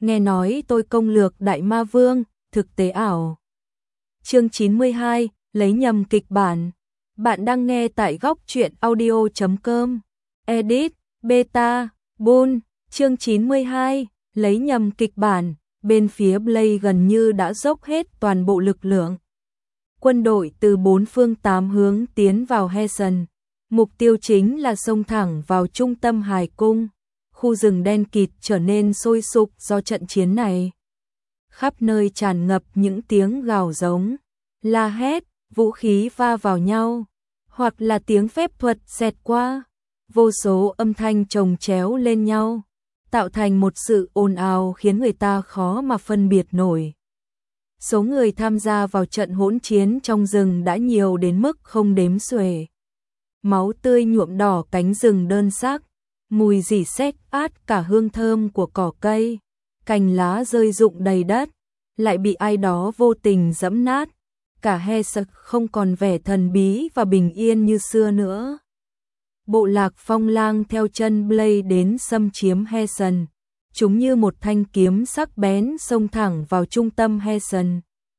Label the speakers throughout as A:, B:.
A: nghe nói tôi công lược Đại Ma Vương, thực tế ảo. Chương 92, lấy nhầm kịch bản. Bạn đang nghe tại góc truyện audio.com. Edit, Beta, Bull, chương 92, lấy nhầm kịch bản. Bên phía Blade gần như đã dốc hết toàn bộ lực lượng. Quân đội từ 4 phương 8 hướng tiến vào Hessen. Mục tiêu chính là xông thẳng vào trung tâm Hải Cung. Khu rừng đen kịt trở nên sôi sục do trận chiến này. Khắp nơi tràn ngập những tiếng gào giống, la hét, vũ khí va vào nhau, hoặc là tiếng phép thuật xẹt qua. Vô số âm thanh chồng chéo lên nhau, tạo thành một sự ồn ào khiến người ta khó mà phân biệt nổi. Số người tham gia vào trận hỗn chiến trong rừng đã nhiều đến mức không đếm xuể. Máu tươi nhuộm đỏ cánh rừng đơn sắc, mùi rỉ sét át cả hương thơm của cỏ cây, cành lá rơi rụng đầy đất, lại bị ai đó vô tình giẫm nát. Cả Hessen không còn vẻ thần bí và bình yên như xưa nữa. Bộ lạc Phong Lang theo chân Blade đến xâm chiếm Hessen. Chúng như một thanh kiếm sắc bén xông thẳng vào trung tâm Hessen.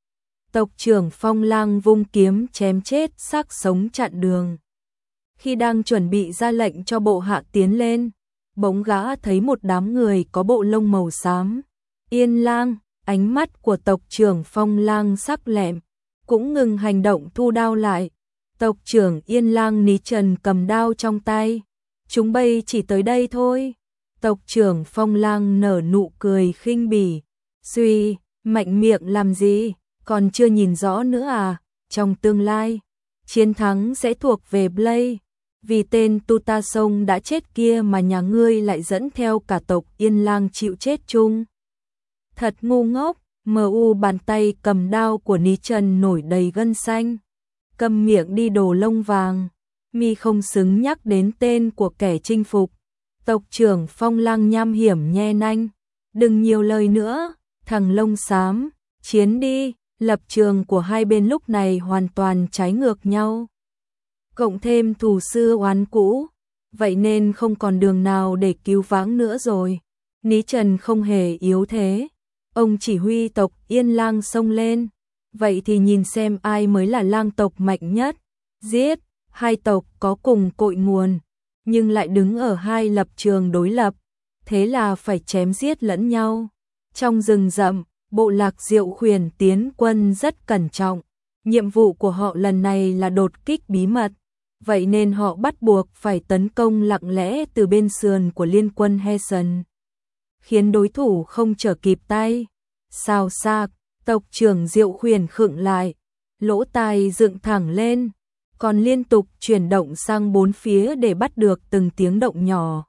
A: Tộc trưởng Phong Lang vung kiếm chém chết xác sống chặn đường. Khi đang chuẩn bị ra lệnh cho bộ hạ tiến lên, bỗng gã thấy một đám người có bộ lông màu xám. Yên Lang, ánh mắt của tộc trưởng Phong Lang sắc lẹm, cũng ngừng hành động thu đao lại. Tộc trưởng Yên Lang Ní Trần cầm đao trong tay. Chúng bay chỉ tới đây thôi. Tộc trưởng Phong Lang nở nụ cười khinh bỉ. Suy, mạnh miệng làm gì, còn chưa nhìn rõ nữa à? Trong tương lai, chiến thắng sẽ thuộc về Blade. Vì tên Tuta Sông đã chết kia mà nhà ngươi lại dẫn theo cả tộc Yên Lang chịu chết chung. Thật ngu ngốc. M.U. bàn tay cầm đao của Ní Trần nổi đầy gân xanh. Câm miệng đi đồ lông vàng. Mi không xứng nhắc đến tên của kẻ chinh phục. Tộc trưởng Phong Lang nham hiểm nhe nanh. Đừng nhiều lời nữa, thằng lông xám, chiến đi. Lập trường của hai bên lúc này hoàn toàn trái ngược nhau. Cộng thêm thù xưa oán cũ, vậy nên không còn đường nào để cứu vãn nữa rồi. Ní Trần không hề yếu thế. Ông chỉ huy tộc Yên Lang xông lên. Vậy thì nhìn xem ai mới là lang tộc mạnh nhất. Giết, hai tộc có cùng cội nguồn, nhưng lại đứng ở hai lập trường đối lập. Thế là phải chém giết lẫn nhau. Trong rừng rậm, bộ lạc Diệu Khuyển tiến quân rất cẩn trọng. Nhiệm vụ của họ lần này là đột kích bí mật. Vậy nên họ bắt buộc phải tấn công lặng lẽ từ bên sườn của liên quân Hessen, khiến đối thủ không trở kịp tay. Sao xạc, tộc trưởng Diệu Khuyển khựng lại, lỗ tai dựng thẳng lên, còn liên tục chuyển động sang bốn phía để bắt được từng tiếng động nhỏ.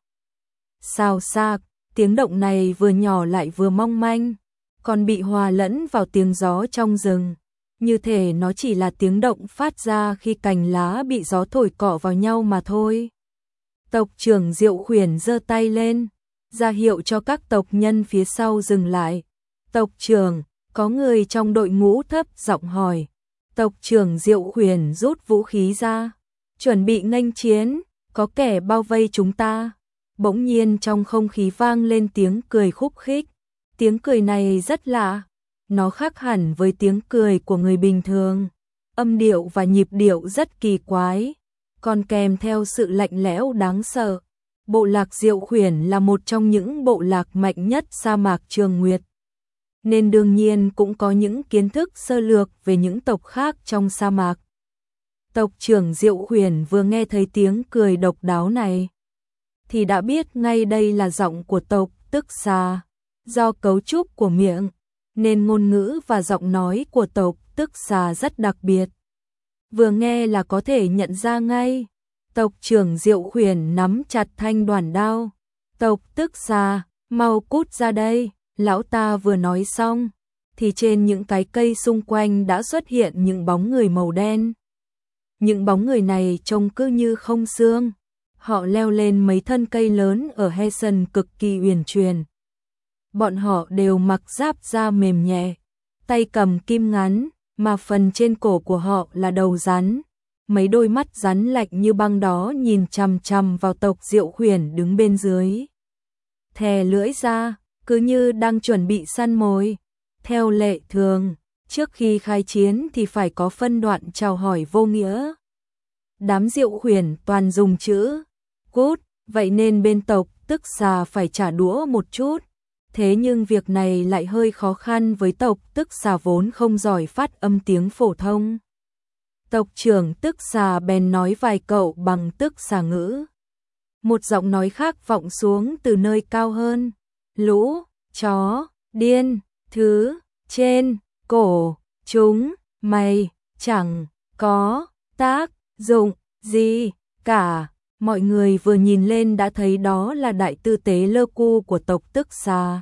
A: Sao xạc, tiếng động này vừa nhỏ lại vừa mong manh, còn bị hòa lẫn vào tiếng gió trong rừng. Như thể nó chỉ là tiếng động phát ra khi cành lá bị gió thổi cọ vào nhau mà thôi. Tộc trưởng Diệu Khuyển giơ tay lên, ra hiệu cho các tộc nhân phía sau dừng lại. Tộc trưởng, có người trong đội ngũ thấp giọng hỏi. Tộc trưởng Diệu Khuyển rút vũ khí ra, chuẩn bị nghênh chiến, có kẻ bao vây chúng ta. Bỗng nhiên trong không khí vang lên tiếng cười khúc khích. Tiếng cười này rất lạ, nó khác hẳn với tiếng cười của người bình thường. Âm điệu và nhịp điệu rất kỳ quái, còn kèm theo sự lạnh lẽo đáng sợ. Bộ lạc Diệu Khuyển là một trong những bộ lạc mạnh nhất sa mạc Trường Nguyệt, nên đương nhiên cũng có những kiến thức sơ lược về những tộc khác trong sa mạc. Tộc trưởng Diệu Khuyển vừa nghe thấy tiếng cười độc đáo này, thì đã biết ngay đây là giọng của tộc Tức Xà. Do cấu trúc của miệng, nên ngôn ngữ và giọng nói của tộc Tức Xà rất đặc biệt. Vừa nghe là có thể nhận ra ngay. Tộc trưởng Diệu Khuyển nắm chặt thanh đoản đao. Tộc Tức Xà, mau cút ra đây. Lão ta vừa nói xong, thì trên những cái cây xung quanh đã xuất hiện những bóng người màu đen. Những bóng người này trông cứ như không xương. Họ leo lên mấy thân cây lớn ở Hessen cực kỳ uyển chuyển. Bọn họ đều mặc giáp da mềm nhẹ, tay cầm kim ngắn, mà phần trên cổ của họ là đầu rắn. Mấy đôi mắt rắn lạnh như băng đó nhìn chằm chằm vào tộc Diệu Khuyển đứng bên dưới. Thè lưỡi ra, cứ như đang chuẩn bị săn mồi. Theo lệ thường, trước khi khai chiến thì phải có phân đoạn chào hỏi vô nghĩa. Đám Diệu Khuyển toàn dùng chữ cút, vậy nên bên tộc Tức Xà phải trả đũa một chút. Thế nhưng việc này lại hơi khó khăn với tộc Tức Xà vốn không giỏi phát âm tiếng phổ thông. Tộc trưởng Tức Xà bèn nói vài câu bằng Tức Xà ngữ. Một giọng nói khác vọng xuống từ nơi cao hơn. Lũ, chó, điên, thứ, trên, cổ, chúng, mày, chẳng, có, tác, dụng, gì, cả. Mọi người vừa nhìn lên đã thấy đó là đại tư tế Lơ Cu của tộc Tức Xà.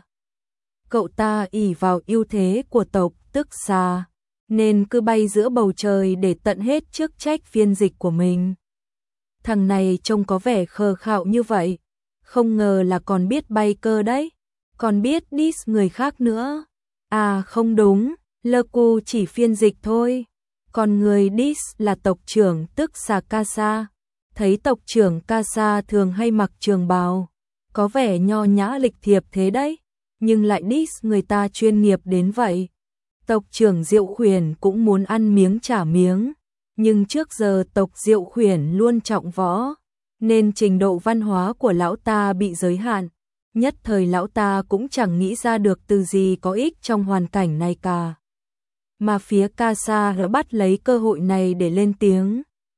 A: Cậu ta ỷ vào ưu thế của tộc Tức Xà, nên cứ bay giữa bầu trời để tận hết chức trách phiên dịch của mình. Thằng này trông có vẻ khờ khạo như vậy, không ngờ là còn biết bay cơ đấy, còn biết diss người khác nữa. À không đúng, Lơ Cu chỉ phiên dịch thôi, còn người diss là tộc trưởng Tức Xà Casa. Thấy tộc trưởng Casa thường hay mặc trường bào, có vẻ nho nhã lịch thiệp thế đấy, nhưng lại diss người ta chuyên nghiệp đến vậy. Tộc trưởng Diệu Khuyển cũng muốn ăn miếng trả miếng, nhưng trước giờ tộc Diệu Khuyển luôn trọng võ, nên trình độ văn hóa của lão ta bị giới hạn. Nhất thời lão ta cũng chẳng nghĩ ra được từ gì có ích trong hoàn cảnh này cả. Mà phía Casa đã bắt lấy cơ hội này để lên tiếng.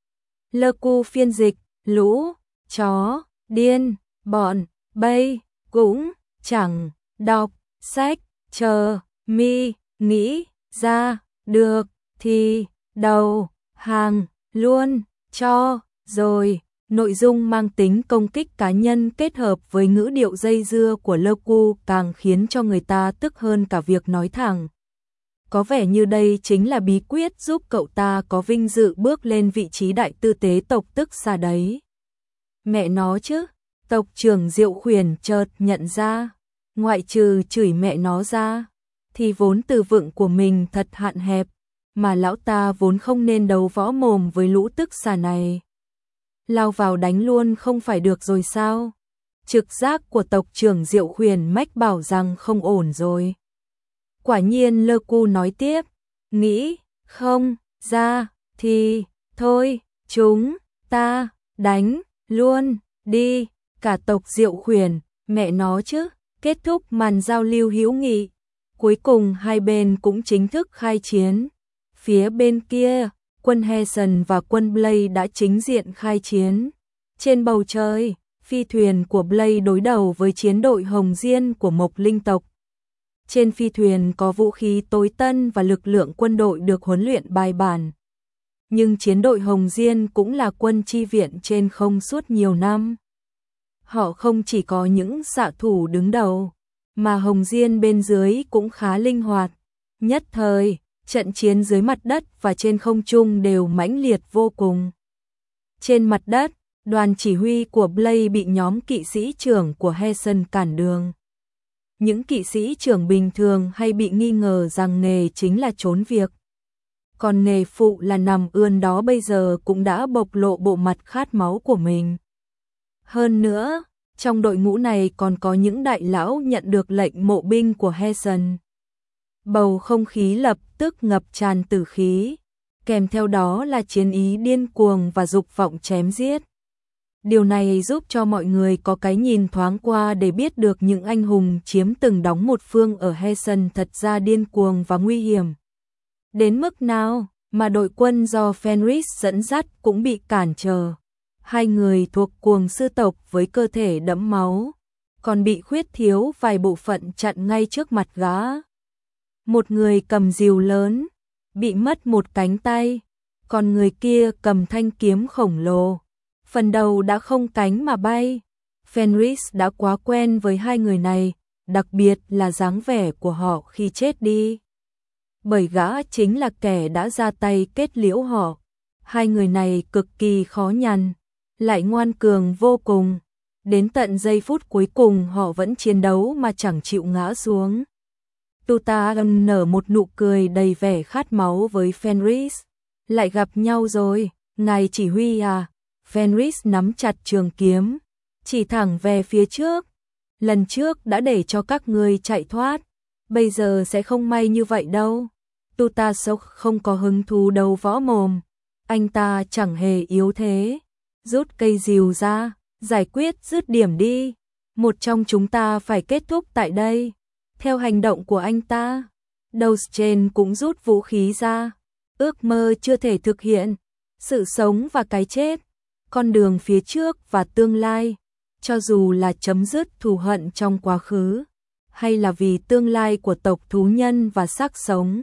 A: Lơ Cu phiên dịch, lũ, chó, điên, bọn, bay, cũng, chẳng, đọc, sách, chờ, mi, nghĩ, ra, được, thì, đầu, hàng, luôn, cho, rồi. Nội dung mang tính công kích cá nhân kết hợp với ngữ điệu dây dưa của Lơ Cu càng khiến cho người ta tức hơn cả việc nói thẳng. Có vẻ như đây chính là bí quyết giúp cậu ta có vinh dự bước lên vị trí đại tư tế tộc Tức Xà đấy. Mẹ nó chứ, tộc trưởng Diệu Khuyển chợt nhận ra, ngoại trừ chửi mẹ nó ra, thì vốn từ vựng của mình thật hạn hẹp, mà lão ta vốn không nên đấu võ mồm với lũ Tức Xà này. Lao vào đánh luôn không phải được rồi sao? Trực giác của tộc trưởng Diệu Khuyển mách bảo rằng không ổn rồi. Quả nhiên Lơ Cu nói tiếp, nghĩ, không, ra, thì, thôi, chúng, ta, đánh, luôn, đi, cả tộc Diệu Khuyển, mẹ nó chứ, kết thúc màn giao lưu hữu nghị. Cuối cùng hai bên cũng chính thức khai chiến. Phía bên kia, quân Heson và quân Blade đã chính diện khai chiến. Trên bầu trời, phi thuyền của Blade đối đầu với chiến đội Hồng Diên của Mộc Linh tộc. Trên phi thuyền có vũ khí tối tân và lực lượng quân đội được huấn luyện bài bản. Nhưng chiến đội Hồng Diên cũng là quân chi viện trên không suốt nhiều năm. Họ không chỉ có những xạ thủ đứng đầu, mà Hồng Diên bên dưới cũng khá linh hoạt. Nhất thời, trận chiến dưới mặt đất và trên không trung đều mãnh liệt vô cùng. Trên mặt đất, đoàn chỉ huy của Blade bị nhóm kỵ sĩ trưởng của Heson cản đường. Những kỵ sĩ trưởng bình thường hay bị nghi ngờ rằng nghề chính là trốn việc. Còn nghề phụ là nằm ươn đó bây giờ cũng đã bộc lộ bộ mặt khát máu của mình. Hơn nữa, trong đội ngũ này còn có những đại lão nhận được lệnh mộ binh của Heson. Bầu không khí lập tức ngập tràn tử khí, kèm theo đó là chiến ý điên cuồng và dục vọng chém giết. Điều này giúp cho mọi người có cái nhìn thoáng qua để biết được những anh hùng chiếm từng đóng một phương ở Heson thật ra điên cuồng và nguy hiểm. Đến mức nào mà đội quân do Fenris dẫn dắt cũng bị cản trở. Hai người thuộc cuồng sư tộc với cơ thể đẫm máu, còn bị khuyết thiếu vài bộ phận chặn ngay trước mặt gã. Một người cầm rìu lớn, bị mất một cánh tay, còn người kia cầm thanh kiếm khổng lồ, phần đầu đã không cánh mà bay. Fenris đã quá quen với hai người này, đặc biệt là dáng vẻ của họ khi chết đi. Bởi gã chính là kẻ đã ra tay kết liễu họ. Hai người này cực kỳ khó nhằn, lại ngoan cường vô cùng. Đến tận giây phút cuối cùng họ vẫn chiến đấu mà chẳng chịu ngã xuống. Tuta nở một nụ cười đầy vẻ khát máu với Fenris. Lại gặp nhau rồi, ngài chỉ huy à? Fenris nắm chặt trường kiếm, chỉ thẳng về phía trước. lần trước đã để cho các ngươi chạy thoát, bây giờ sẽ không may như vậy đâu. Tutasok không có hứng thú đấu võ mồm, anh ta chẳng hề yếu thế. Rút cây rìu ra, giải quyết dứt điểm đi. Một trong chúng ta phải kết thúc tại đây. Theo hành động của anh ta, Dovchen cũng rút vũ khí ra. Ước mơ chưa thể thực hiện, sự sống và cái chết, con đường phía trước và tương lai, cho dù là chấm dứt thù hận trong quá khứ, hay là vì tương lai của tộc thú nhân và xác sống,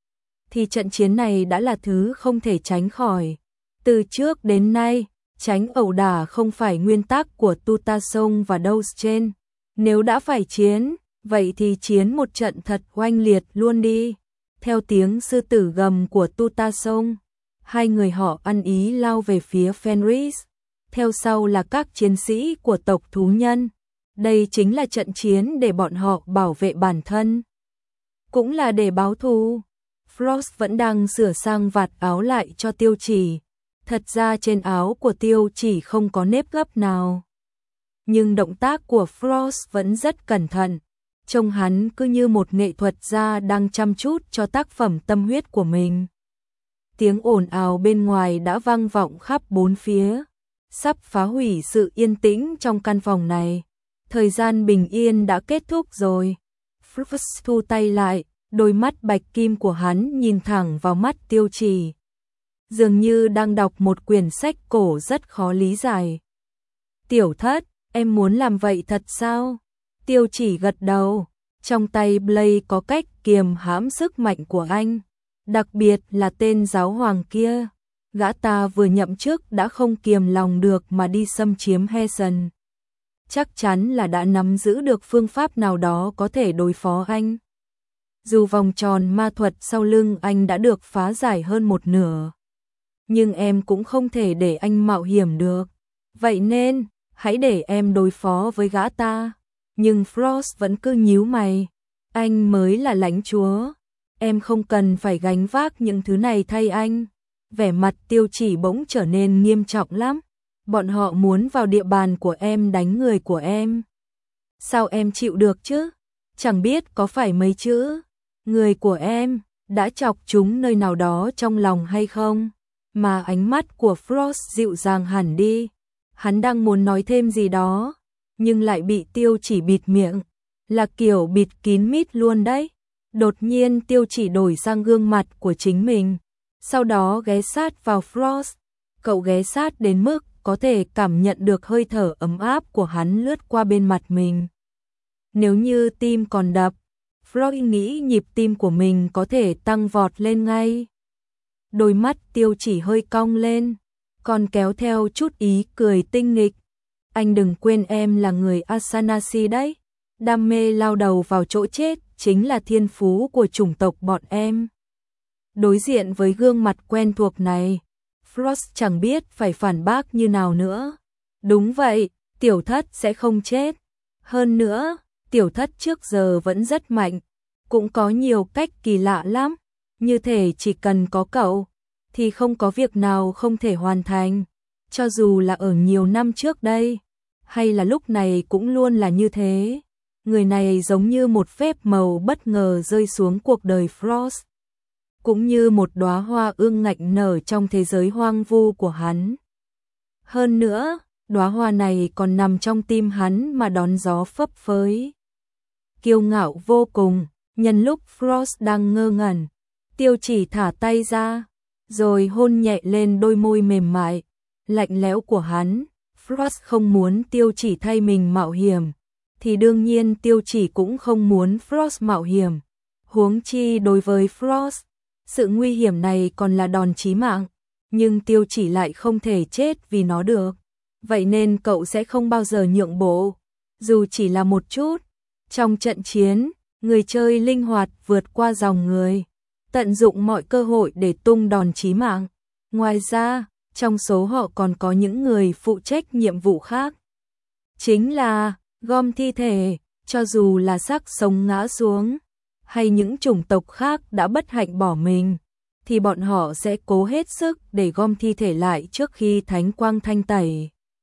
A: thì trận chiến này đã là thứ không thể tránh khỏi. Từ trước đến nay, tránh ẩu đả không phải nguyên tắc của Tutasok và Dovchen. Nếu đã phải chiến, vậy thì chiến một trận thật oanh liệt luôn đi. Theo tiếng sư tử gầm của Tutasok, hai người họ ăn ý lao về phía Fenris. Theo sau là các chiến sĩ của tộc thú nhân. Đây chính là trận chiến để bọn họ bảo vệ bản thân, cũng là để báo thù. Frost vẫn đang sửa sang vạt áo lại cho Tiêu Chỉ. Thật ra trên áo của Tiêu Chỉ không có nếp gấp nào, nhưng động tác của Frost vẫn rất cẩn thận. Trông hắn cứ như một nghệ thuật gia đang chăm chút cho tác phẩm tâm huyết của mình. Tiếng ồn ào bên ngoài đã vang vọng khắp bốn phía, sắp phá hủy sự yên tĩnh trong căn phòng này. Thời gian bình yên đã kết thúc rồi. Frost thu tay lại, đôi mắt bạch kim của hắn nhìn thẳng vào mắt Tiêu Chỉ, dường như đang đọc một quyển sách cổ rất khó lý giải. Tiểu thất, em muốn làm vậy thật sao? Tiêu Chỉ gật đầu, trong tay Blade có cách kiềm hãm sức mạnh của anh, đặc biệt là tên giáo hoàng kia. Gã ta vừa nhậm chức đã không kiềm lòng được mà đi xâm chiếm Hessen. Chắc chắn là đã nắm giữ được phương pháp nào đó có thể đối phó anh. Dù vòng tròn ma thuật sau lưng anh đã được phá giải hơn một nửa, nhưng em cũng không thể để anh mạo hiểm được. Vậy nên, hãy để em đối phó với gã ta. Nhưng Frost vẫn cứ nhíu mày. Anh mới là lãnh chúa, em không cần phải gánh vác những thứ này thay anh. Vẻ mặt Tiêu Chỉ bỗng trở nên nghiêm trọng lắm. Bọn họ muốn vào địa bàn của em đánh người của em. Sao em chịu được chứ? Chẳng biết có phải mấy chữ người của em đã chọc chúng nơi nào đó trong lòng hay không? Mà ánh mắt của Frost dịu dàng hẳn đi. Hắn đang muốn nói thêm gì đó, nhưng lại bị Tiêu Chỉ bịt miệng. Là kiểu bịt kín mít luôn đấy. Đột nhiên Tiêu Chỉ đổi sang gương mặt của chính mình, sau đó ghé sát vào Frost. Cậu ghé sát đến mức có thể cảm nhận được hơi thở ấm áp của hắn lướt qua bên mặt mình. Nếu như tim còn đập, Frost nghĩ nhịp tim của mình có thể tăng vọt lên ngay. Đôi mắt Tiêu Chỉ hơi cong lên, còn kéo theo chút ý cười tinh nghịch. Anh đừng quên em là người Asanasi đấy. Đam mê lao đầu vào chỗ chết chính là thiên phú của chủng tộc bọn em. Đối diện với gương mặt quen thuộc này, Frost chẳng biết phải phản bác như nào nữa. Đúng vậy, tiểu thất sẽ không chết. Hơn nữa, tiểu thất trước giờ vẫn rất mạnh, cũng có nhiều cách kỳ lạ lắm. Như thể chỉ cần có cậu, thì không có việc nào không thể hoàn thành. Cho dù là ở nhiều năm trước đây, hay là lúc này cũng luôn là như thế. Người này giống như một phép màu bất ngờ rơi xuống cuộc đời Frost, cũng như một đóa hoa ương ngạnh nở trong thế giới hoang vu của hắn. Hơn nữa, đóa hoa này còn nằm trong tim hắn mà đón gió phấp phới. Kiêu ngạo vô cùng, nhân lúc Frost đang ngơ ngẩn, Tiêu Chỉ thả tay ra, rồi hôn nhẹ lên đôi môi mềm mại, lạnh lẽo của hắn. Frost không muốn Tiêu Chỉ thay mình mạo hiểm, thì đương nhiên Tiêu Chỉ cũng không muốn Frost mạo hiểm. Huống chi đối với Frost, sự nguy hiểm này còn là đòn chí mạng, nhưng Tiêu Chỉ lại không thể chết vì nó được. Vậy nên cậu sẽ không bao giờ nhượng bộ, dù chỉ là một chút. Trong trận chiến, người chơi linh hoạt vượt qua dòng người, tận dụng mọi cơ hội để tung đòn chí mạng. Ngoài ra, trong số họ còn có những người phụ trách nhiệm vụ khác. Chính là gom thi thể, cho dù là xác sống ngã xuống, hay những chủng tộc khác đã bất hạnh bỏ mình, thì bọn họ sẽ cố hết sức để gom thi thể lại trước khi thánh quang thanh tẩy.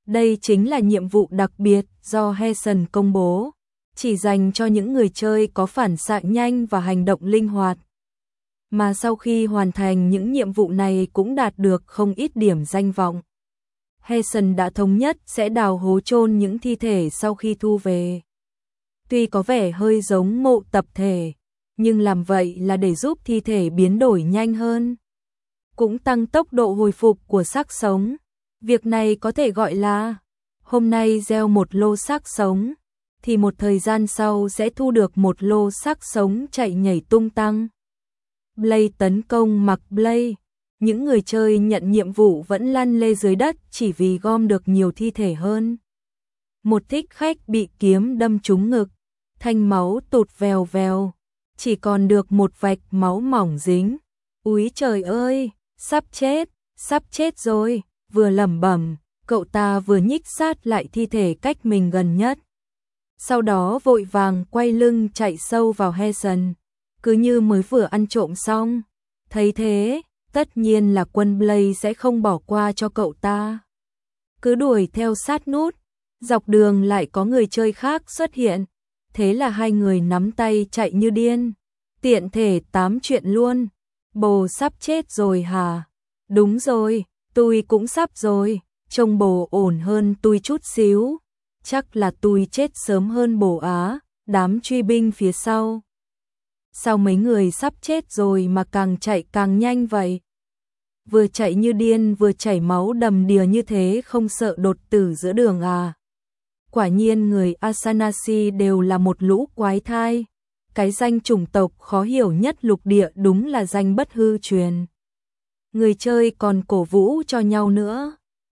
A: Đây chính là nhiệm vụ đặc biệt do Hasan công bố, chỉ dành cho những người chơi có phản xạ nhanh và hành động linh hoạt. Mà sau khi hoàn thành những nhiệm vụ này cũng đạt được không ít điểm danh vọng. Hasan đã thống nhất sẽ đào hố chôn những thi thể sau khi thu về. Tuy có vẻ hơi giống mộ tập thể, nhưng làm vậy là để giúp thi thể biến đổi nhanh hơn, cũng tăng tốc độ hồi phục của xác sống. Việc này có thể gọi là hôm nay gieo một lô xác sống, thì một thời gian sau sẽ thu được một lô xác sống chạy nhảy tung tăng. Blade tấn công Mark Blade. Những người chơi nhận nhiệm vụ vẫn lăn lê dưới đất chỉ vì gom được nhiều thi thể hơn. Một thích khách bị kiếm đâm trúng ngực, thanh máu tụt vèo vèo, chỉ còn được một vạch máu mỏng dính. Úi trời ơi, sắp chết rồi, vừa lẩm bẩm, cậu ta vừa nhích sát lại thi thể cách mình gần nhất. Sau đó vội vàng quay lưng chạy sâu vào Hasan, cứ như mới vừa ăn trộm xong. Thấy thế, tất nhiên là quân Blade sẽ không bỏ qua cho cậu ta. Cứ đuổi theo sát nút, dọc đường lại có người chơi khác xuất hiện. Thế là hai người nắm tay chạy như điên, tiện thể tám chuyện luôn. Bồ sắp chết rồi hả? Đúng rồi, tôi cũng sắp rồi, trông bồ ổn hơn tôi chút xíu. Chắc là tôi chết sớm hơn bồ á. Đám truy binh phía sau. Sao mấy người sắp chết rồi mà càng chạy càng nhanh vậy? Vừa chạy như điên vừa chảy máu đầm đìa như thế không sợ đột tử giữa đường à? Quả nhiên người Asanasi đều là một lũ quái thai. Cái danh chủng tộc khó hiểu nhất lục địa đúng là danh bất hư truyền. Người chơi còn cổ vũ cho nhau nữa.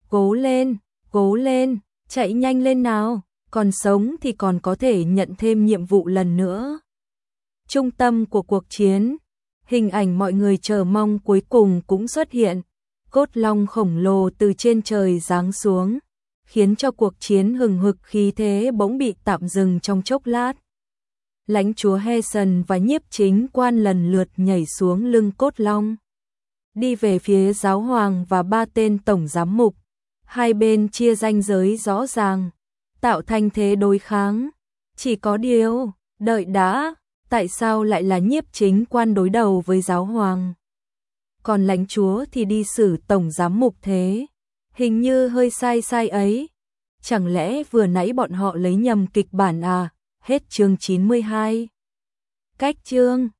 A: Cố lên, chạy nhanh lên nào, còn sống thì còn có thể nhận thêm nhiệm vụ lần nữa. Trung tâm của cuộc chiến, hình ảnh mọi người chờ mong cuối cùng cũng xuất hiện. Cốt long khổng lồ từ trên trời giáng xuống, khiến cho cuộc chiến hừng hực khí thế bỗng bị tạm dừng trong chốc lát. Lãnh chúa Hasan và nhiếp chính quan lần lượt nhảy xuống lưng cốt long, đi về phía giáo hoàng và ba tên tổng giám mục. Hai bên chia ranh giới rõ ràng, tạo thành thế đối kháng. Chỉ có điều, đợi đã, tại sao lại là nhiếp chính quan đối đầu với giáo hoàng? Còn lãnh chúa thì đi xử tổng giám mục thế? Hình như hơi sai ấy. Chẳng lẽ vừa nãy bọn họ lấy nhầm kịch bản à? Hết chương 92. Cách chương